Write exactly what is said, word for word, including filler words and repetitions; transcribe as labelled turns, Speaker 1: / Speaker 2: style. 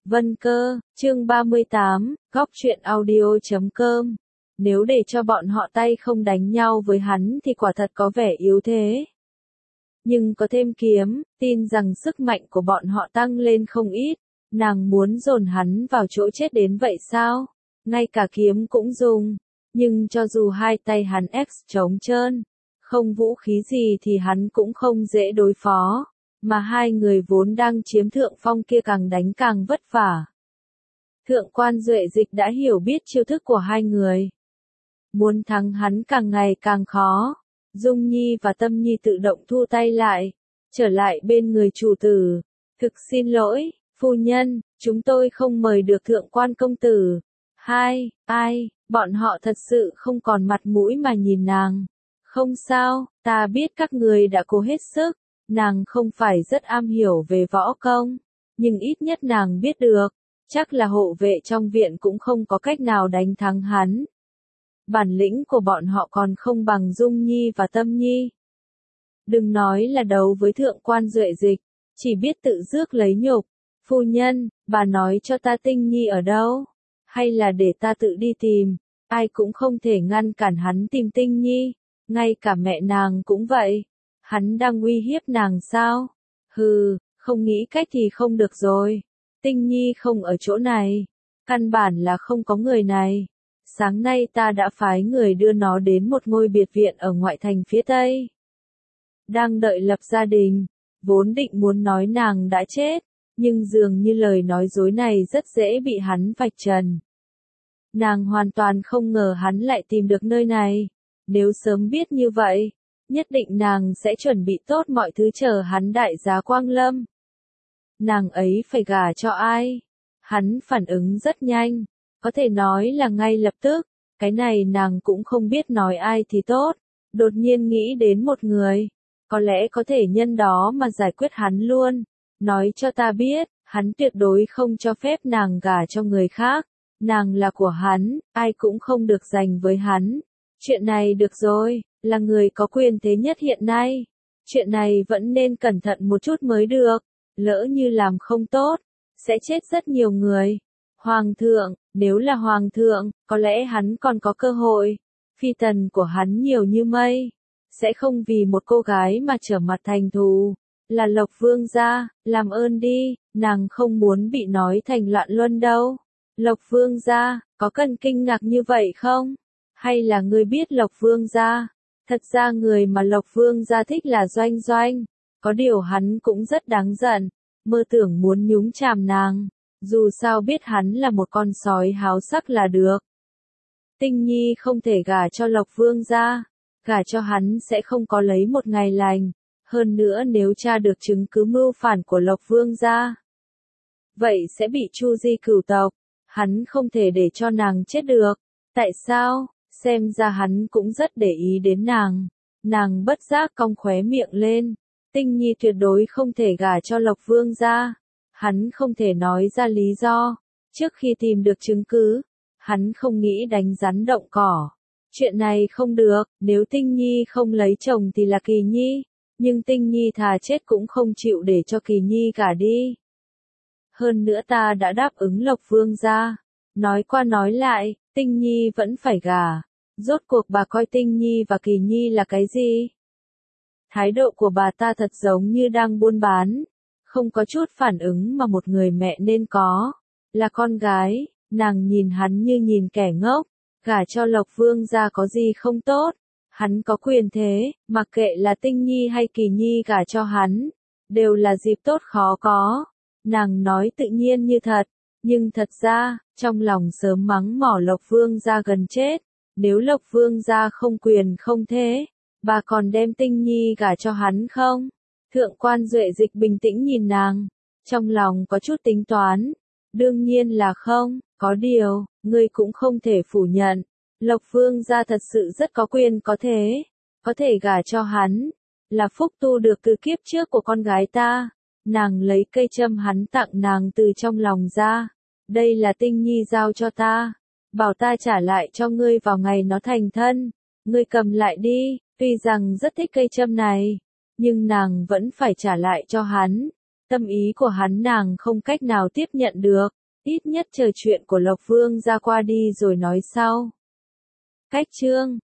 Speaker 1: Vân Cơ, chương ba mươi tám, góc truyện audio chấm com. Nếu để cho bọn họ tay không đánh nhau với hắn thì quả thật có vẻ yếu thế. Nhưng có thêm kiếm, tin rằng sức mạnh của bọn họ tăng lên không ít. Nàng muốn dồn hắn vào chỗ chết đến vậy sao? Ngay cả kiếm cũng dùng. Nhưng cho dù hai tay hắn ép trống trơn, không vũ khí gì thì hắn cũng không dễ đối phó. Mà hai người vốn đang chiếm thượng phong kia càng đánh càng vất vả. Thượng quan Duệ Dịch đã hiểu biết chiêu thức của hai người. Muốn thắng hắn càng ngày càng khó. Dung Nhi và Tâm Nhi tự động thu tay lại, trở lại bên người chủ tử. Thực xin lỗi, phu nhân, chúng tôi không mời được thượng quan công tử. Hai, ai, bọn họ thật sự không còn mặt mũi mà nhìn nàng. Không sao, ta biết các người đã cố hết sức. Nàng không phải rất am hiểu về võ công, nhưng ít nhất nàng biết được, chắc là hộ vệ trong viện cũng không có cách nào đánh thắng hắn. Bản lĩnh của bọn họ còn không bằng Dung Nhi và Tâm Nhi. Đừng nói là đấu với thượng quan Duệ Dịch, chỉ biết tự rước lấy nhục. Phu nhân, bà nói cho ta Tinh Nhi ở đâu? Hay là để ta tự đi tìm? Ai cũng không thể ngăn cản hắn tìm Tinh Nhi, ngay cả mẹ nàng cũng vậy. Hắn đang uy hiếp nàng sao? Hừ, không nghĩ cách thì không được rồi. Tinh Nhi không ở chỗ này. Căn bản là không có người này. Sáng nay ta đã phái người đưa nó đến một ngôi biệt viện ở ngoại thành phía Tây. Đang đợi lập gia đình. Vốn định muốn nói nàng đã chết. Nhưng dường như lời nói dối này rất dễ bị hắn vạch trần. Nàng hoàn toàn không ngờ hắn lại tìm được nơi này. Nếu sớm biết như vậy, nhất định nàng sẽ chuẩn bị tốt mọi thứ chờ hắn đại giá quang lâm. Nàng ấy phải gả cho ai? Hắn phản ứng rất nhanh, có thể nói là ngay lập tức, cái này nàng cũng không biết nói ai thì tốt, đột nhiên nghĩ đến một người, có lẽ có thể nhân đó mà giải quyết hắn luôn. Nói cho ta biết, hắn tuyệt đối không cho phép nàng gả cho người khác, nàng là của hắn, ai cũng không được giành với hắn. Chuyện này được rồi, là người có quyền thế nhất hiện nay. Chuyện này vẫn nên cẩn thận một chút mới được, lỡ như làm không tốt, sẽ chết rất nhiều người. Hoàng thượng, nếu là hoàng thượng, có lẽ hắn còn có cơ hội. Phi tần của hắn nhiều như mây, sẽ không vì một cô gái mà trở mặt thành thù. Là Lộc Vương gia, làm ơn đi, nàng không muốn bị nói thành loạn luân đâu. Lộc Vương gia, có cần kinh ngạc như vậy không? Hay là ngươi biết Lộc Vương gia? Thật ra người mà Lộc Vương gia thích là Doanh Doanh. Có điều hắn cũng rất đáng giận, mơ tưởng muốn nhúng chàm nàng. Dù sao biết hắn là một con sói háo sắc là được. Tinh Nhi không thể gả cho Lộc Vương gia. Gả cho hắn sẽ không có lấy một ngày lành. Hơn nữa nếu tra được chứng cứ mưu phản của Lộc Vương gia, vậy sẽ bị tru di cửu tộc. Hắn không thể để cho nàng chết được. Tại sao? Xem ra hắn cũng rất để ý đến nàng. Nàng bất giác cong khóe miệng lên. Tinh Nhi tuyệt đối không thể gả cho Lộc Vương gia. Hắn không thể nói ra lý do. Trước khi tìm được chứng cứ, hắn không nghĩ đánh rắn động cỏ. Chuyện này không được, nếu Tinh Nhi không lấy chồng thì là Kỳ Nhi. Nhưng Tinh Nhi thà chết cũng không chịu để cho Kỳ Nhi gả đi. Hơn nữa ta đã đáp ứng Lộc Vương gia. Nói qua nói lại, Tinh Nhi vẫn phải gả. Rốt cuộc bà coi Tinh Nhi và Kỳ Nhi là cái gì? Thái độ của bà ta thật giống như đang buôn bán. Không có chút phản ứng mà một người mẹ nên có. Là con gái, nàng nhìn hắn như nhìn kẻ ngốc. Gả cho Lộc Vương gia có gì không tốt? Hắn có quyền thế, mặc kệ là Tinh Nhi hay Kỳ Nhi gả cho hắn. Đều là dịp tốt khó có. Nàng nói tự nhiên như thật. Nhưng thật ra, trong lòng sớm mắng mỏ Lộc Vương gia gần chết. Nếu Lộc Vương gia không quyền không thế, bà còn đem Tinh Nhi gả cho hắn không? Thượng quan Duệ Dịch bình tĩnh nhìn nàng, trong lòng có chút tính toán. Đương nhiên là không, có điều, ngươi cũng không thể phủ nhận. Lộc Vương gia thật sự rất có quyền có thế, có thể gả cho hắn, là phúc tu được từ kiếp trước của con gái ta. Nàng lấy cây châm hắn tặng nàng từ trong lòng ra. Đây là Tinh Nhi giao cho ta. Bảo ta trả lại cho ngươi vào ngày nó thành thân. Ngươi cầm lại đi, tuy rằng rất thích cây châm này, nhưng nàng vẫn phải trả lại cho hắn. Tâm ý của hắn nàng không cách nào tiếp nhận được, ít nhất chờ chuyện của Lộc Vương ra qua đi rồi nói sau. Cách chương